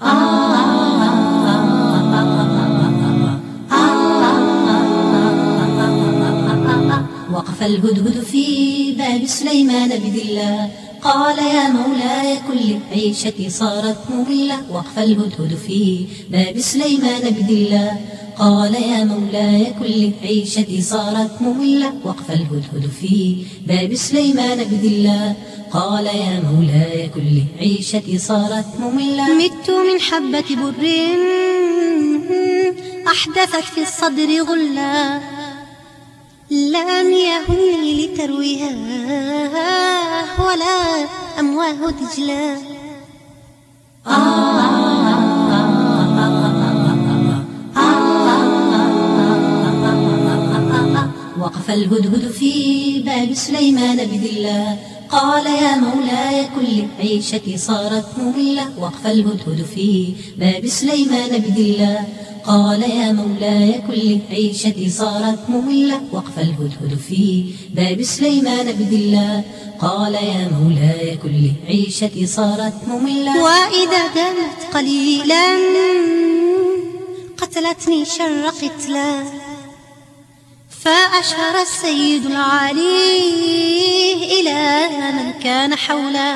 وقف الهدهد في باب سليمان بذلة، قال يا مولاي كل عيشتي صارت مملة. وقف الهدهد في باب سليمان بذلة، قال يا مولاي كل عيشتي صارت مملة. وقف الهدهد في باب سليمان بذلة، قال يا مولاي كل عيشتي صارت مملة. مت من حبة بر أحدثت في الصدر غلا، لم يهني لترويها ولا أمواه دجلا. وقف الهدهد في باب سليمان بذلة، قال يا مولاي كل عيشتي صارت مملة. وقف الهدهد في باب سليمان بذلة، قال يا مولاي كل عيشتي صارت مملة. وقف الهدهد في باب سليمان بذلة، قال يا مولاي كل عيشتي صارت مملة. وإذا دامت قليلا قتلتني شر قتلا، فأشار السيد العالي إلى من كان حوله.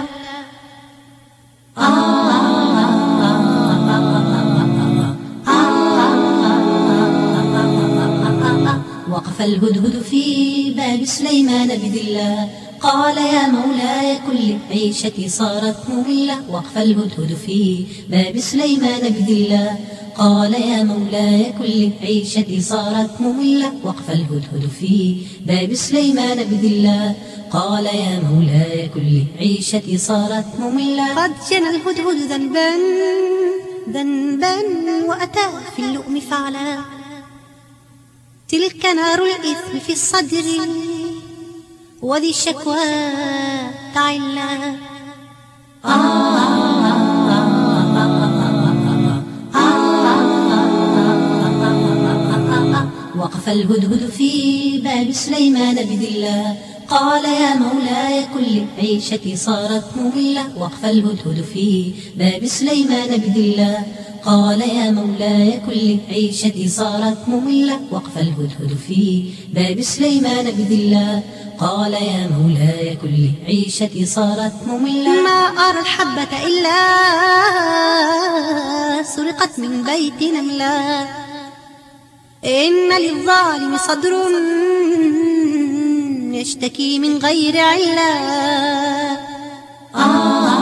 وقف الهدهد في باب سليمان بذلة، قال يا مولاي كل عيشتي صارت مملة. وقف الهدهد في باب سليمان بذلة، قال يا مولاي كل عيشتي صارت مملة. وقف الهدهد في باب سليمان بذلة، قال يا مولاي كل عيشتي صارت مملة. قد جنى الهدهد ذنبا وأتى في اللؤم فعلا، تلك نار الإثم في الصدر وذي الشكوى تعلا. وقف الهدهد في باب سليمان بذلة، قال يا مولاي كل عيشتي صارت مملة. وقف الهدهد في باب سليمان بذلة، قال يا مولاي كل عيشتي صارت مملة. وقف الهدهد في باب سليمان بذلة، قال يا مولاي كل عيشتي صارت مملة. ما أرى الحبة إلا سرقت من بيت نملة، إن للظالم صدر يشتكي من غير علة.